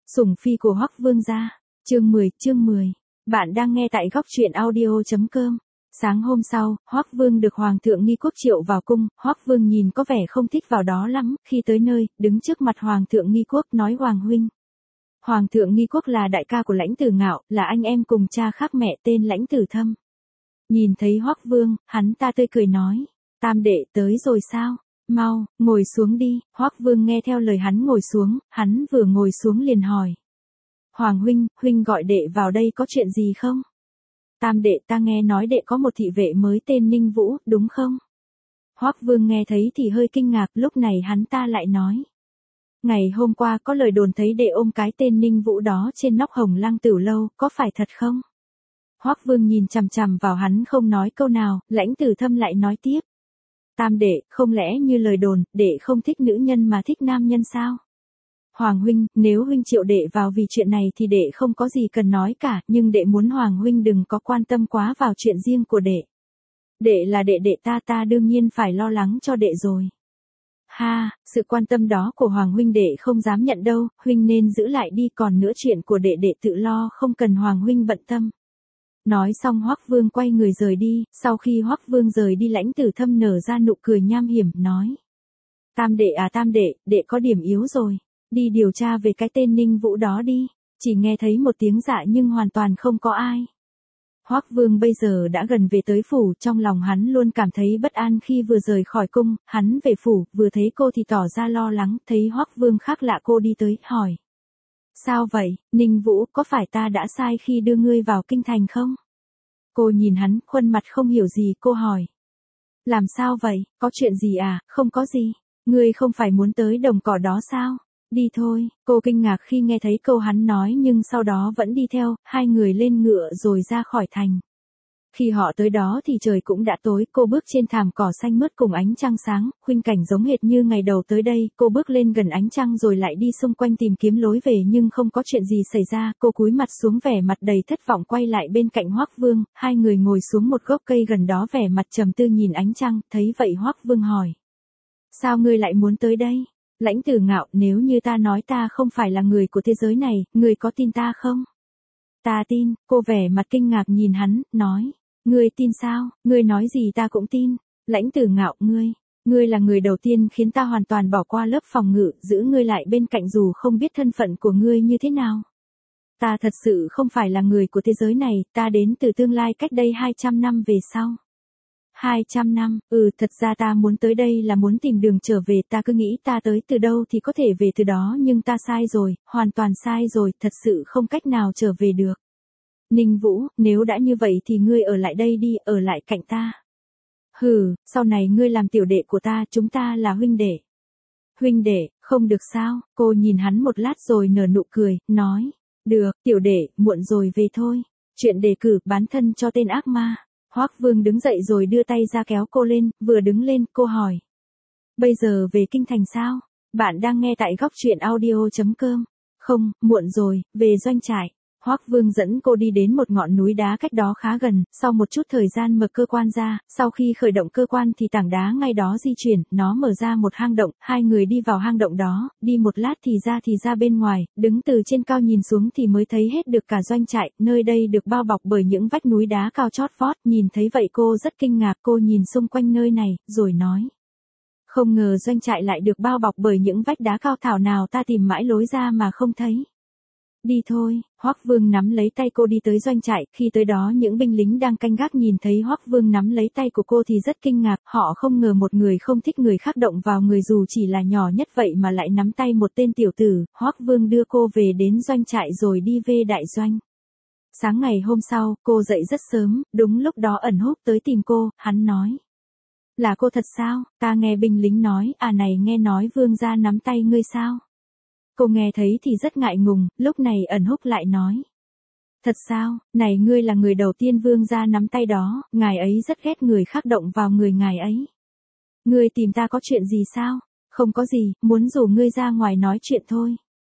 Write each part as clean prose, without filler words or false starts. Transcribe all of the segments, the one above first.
Sủng phi của Hoắc Vương gia. Chương 10. Bạn đang nghe tại góc truyện audio.com. Sáng hôm sau, Hoắc Vương được Hoàng thượng Nghi Quốc triệu vào cung, Hoắc Vương nhìn có vẻ không thích vào đó lắm, khi tới nơi, đứng trước mặt Hoàng thượng Nghi Quốc nói Hoàng huynh. Hoàng thượng Nghi Quốc là đại ca của Lãnh Tử Ngạo, là anh em cùng cha khác mẹ tên Lãnh Tử Thâm. Nhìn thấy Hoắc Vương, hắn ta tươi cười nói, tam đệ tới rồi sao? Mau, ngồi xuống đi. Hoắc Vương nghe theo lời hắn ngồi xuống, hắn vừa ngồi xuống liền hỏi. Hoàng huynh, huynh gọi đệ vào đây có chuyện gì không? Tam đệ, ta nghe nói đệ có một thị vệ mới tên Ninh Vũ, đúng không? Hoắc Vương nghe thấy thì hơi kinh ngạc, lúc này hắn ta lại nói. Ngày hôm qua có lời đồn thấy đệ ôm cái tên Ninh Vũ đó trên nóc Hồng Lăng Tửu Lâu, có phải thật không? Hoắc Vương nhìn chằm chằm vào hắn không nói câu nào, Lãnh Tử Thâm lại nói tiếp. Tam đệ, không lẽ như lời đồn, đệ không thích nữ nhân mà thích nam nhân sao? Hoàng huynh, nếu huynh triệu đệ vào vì chuyện này thì đệ không có gì cần nói cả, nhưng đệ muốn Hoàng huynh đừng có quan tâm quá vào chuyện riêng của đệ. Đệ là đệ đệ ta đương nhiên phải lo lắng cho đệ rồi. Ha, sự quan tâm đó của Hoàng huynh đệ không dám nhận đâu, huynh nên giữ lại đi, còn nữa chuyện của đệ đệ tự lo, không cần Hoàng huynh bận tâm. Nói xong Hoắc Vương quay người rời đi, sau khi Hoắc Vương rời đi Lãnh Tử Thâm nở ra nụ cười nham hiểm, nói. Tam đệ à tam đệ có điểm yếu rồi. Đi điều tra về cái tên Ninh Vũ đó đi. Chỉ nghe thấy một tiếng dạ nhưng hoàn toàn không có ai. Hoắc Vương bây giờ đã gần về tới phủ, trong lòng hắn luôn cảm thấy bất an khi vừa rời khỏi cung, hắn về phủ, vừa thấy cô thì tỏ ra lo lắng, thấy Hoắc Vương khác lạ cô đi tới, hỏi. Sao vậy, Ninh Vũ, có phải ta đã sai khi đưa ngươi vào kinh thành không? Cô nhìn hắn, khuôn mặt không hiểu gì, cô hỏi. Làm sao vậy, có chuyện gì à, không có gì, ngươi không phải muốn tới đồng cỏ đó sao? Đi thôi, cô kinh ngạc khi nghe thấy câu hắn nói nhưng sau đó vẫn đi theo, hai người lên ngựa rồi ra khỏi thành. Khi họ tới đó thì trời cũng đã tối, cô bước trên thảm cỏ xanh mướt cùng ánh trăng sáng, khuynh cảnh giống hệt như ngày đầu tới đây, cô bước lên gần ánh trăng rồi lại đi xung quanh tìm kiếm lối về nhưng không có chuyện gì xảy ra, cô cúi mặt xuống vẻ mặt đầy thất vọng quay lại bên cạnh Hoắc Vương, hai người ngồi xuống một gốc cây gần đó vẻ mặt trầm tư nhìn ánh trăng, thấy vậy Hoắc Vương hỏi. Sao ngươi lại muốn tới đây? Lãnh Tử Ngạo, nếu như ta nói ta không phải là người của thế giới này, ngươi có tin ta không? Ta tin, cô vẻ mặt kinh ngạc nhìn hắn, nói. Ngươi tin sao, ngươi nói gì ta cũng tin. Lãnh Tử Ngạo, ngươi là người đầu tiên khiến ta hoàn toàn bỏ qua lớp phòng ngự, giữ ngươi lại bên cạnh dù không biết thân phận của ngươi như thế nào. Ta thật sự không phải là người của thế giới này, ta đến từ tương lai cách đây 200 năm về sau. 200 năm, thật ra ta muốn tới đây là muốn tìm đường trở về, ta cứ nghĩ ta tới từ đâu thì có thể về từ đó nhưng ta sai rồi, hoàn toàn sai rồi, thật sự không cách nào trở về được. Ninh Vũ, nếu đã như vậy thì ngươi ở lại đây đi, ở lại cạnh ta. Hừ, sau này ngươi làm tiểu đệ của ta, chúng ta là huynh đệ. Huynh đệ, không được sao? Cô nhìn hắn một lát rồi nở nụ cười, nói. Được, tiểu đệ, muộn rồi về thôi. Chuyện đề cử bán thân cho tên ác ma. Hoắc Vương đứng dậy rồi đưa tay ra kéo cô lên, vừa đứng lên, cô hỏi. Bây giờ về kinh thành sao? Bạn đang nghe tại góc truyện audio.com. Không, muộn rồi, về doanh trại. Hoắc Vương dẫn cô đi đến một ngọn núi đá cách đó khá gần, sau một chút thời gian mở cơ quan ra, sau khi khởi động cơ quan thì tảng đá ngay đó di chuyển, nó mở ra một hang động, hai người đi vào hang động đó, đi một lát thì ra bên ngoài, đứng từ trên cao nhìn xuống thì mới thấy hết được cả doanh trại, nơi đây được bao bọc bởi những vách núi đá cao chót vót, nhìn thấy vậy cô rất kinh ngạc, cô nhìn xung quanh nơi này, rồi nói. Không ngờ doanh trại lại được bao bọc bởi những vách đá cao thảo nào ta tìm mãi lối ra mà không thấy. Đi thôi, Hoắc Vương nắm lấy tay cô đi tới doanh trại, khi tới đó những binh lính đang canh gác nhìn thấy Hoắc Vương nắm lấy tay của cô thì rất kinh ngạc, họ không ngờ một người không thích người khác động vào người dù chỉ là nhỏ nhất vậy mà lại nắm tay một tên tiểu tử, Hoắc Vương đưa cô về đến doanh trại rồi đi về đại doanh. Sáng ngày hôm sau, cô dậy rất sớm, đúng lúc đó Ẩn Húc tới tìm cô, hắn nói. Là cô thật sao, ta nghe binh lính nói, này nghe nói Vương gia nắm tay ngươi sao? Cô nghe thấy thì rất ngại ngùng, lúc này Ẩn Húc lại nói. Thật sao, này ngươi là người đầu tiên Vương gia nắm tay đó, ngài ấy rất ghét người khác động vào người ngài ấy. Ngươi tìm ta có chuyện gì sao? Không có gì, muốn rủ ngươi ra ngoài nói chuyện thôi.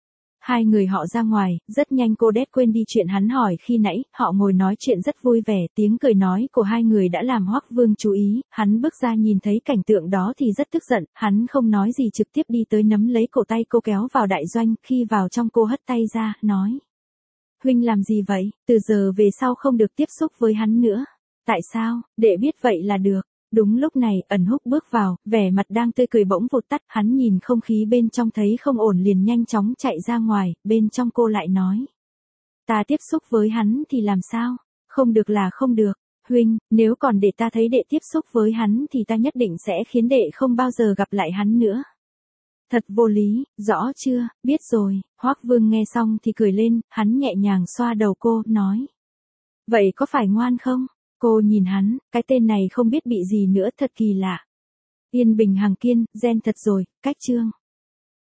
Hai người họ ra ngoài, rất nhanh cô đét quên đi chuyện hắn hỏi khi nãy, họ ngồi nói chuyện rất vui vẻ, tiếng cười nói của hai người đã làm Hoắc Vương chú ý, hắn bước ra nhìn thấy cảnh tượng đó thì rất tức giận, hắn không nói gì trực tiếp đi tới nắm lấy cổ tay cô kéo vào đại doanh, khi vào trong cô hất tay ra, nói. Huynh làm gì vậy, từ giờ về sau không được tiếp xúc với hắn nữa. Tại sao, đệ biết vậy là được. Đúng lúc này, Ẩn Húc bước vào, vẻ mặt đang tươi cười bỗng vụt tắt, hắn nhìn không khí bên trong thấy không ổn liền nhanh chóng chạy ra ngoài, bên trong cô lại nói. Ta tiếp xúc với hắn thì làm sao? Không được là không được. Huynh, nếu còn để ta thấy đệ tiếp xúc với hắn thì ta nhất định sẽ khiến đệ không bao giờ gặp lại hắn nữa. Thật vô lý, rõ chưa, biết rồi, Hoắc Vương nghe xong thì cười lên, hắn nhẹ nhàng xoa đầu cô, nói. Vậy có phải ngoan không? Cô nhìn hắn, cái tên này không biết bị gì nữa thật kỳ lạ. Yên Bình Hằng Kiên, gen thật rồi, cách chương.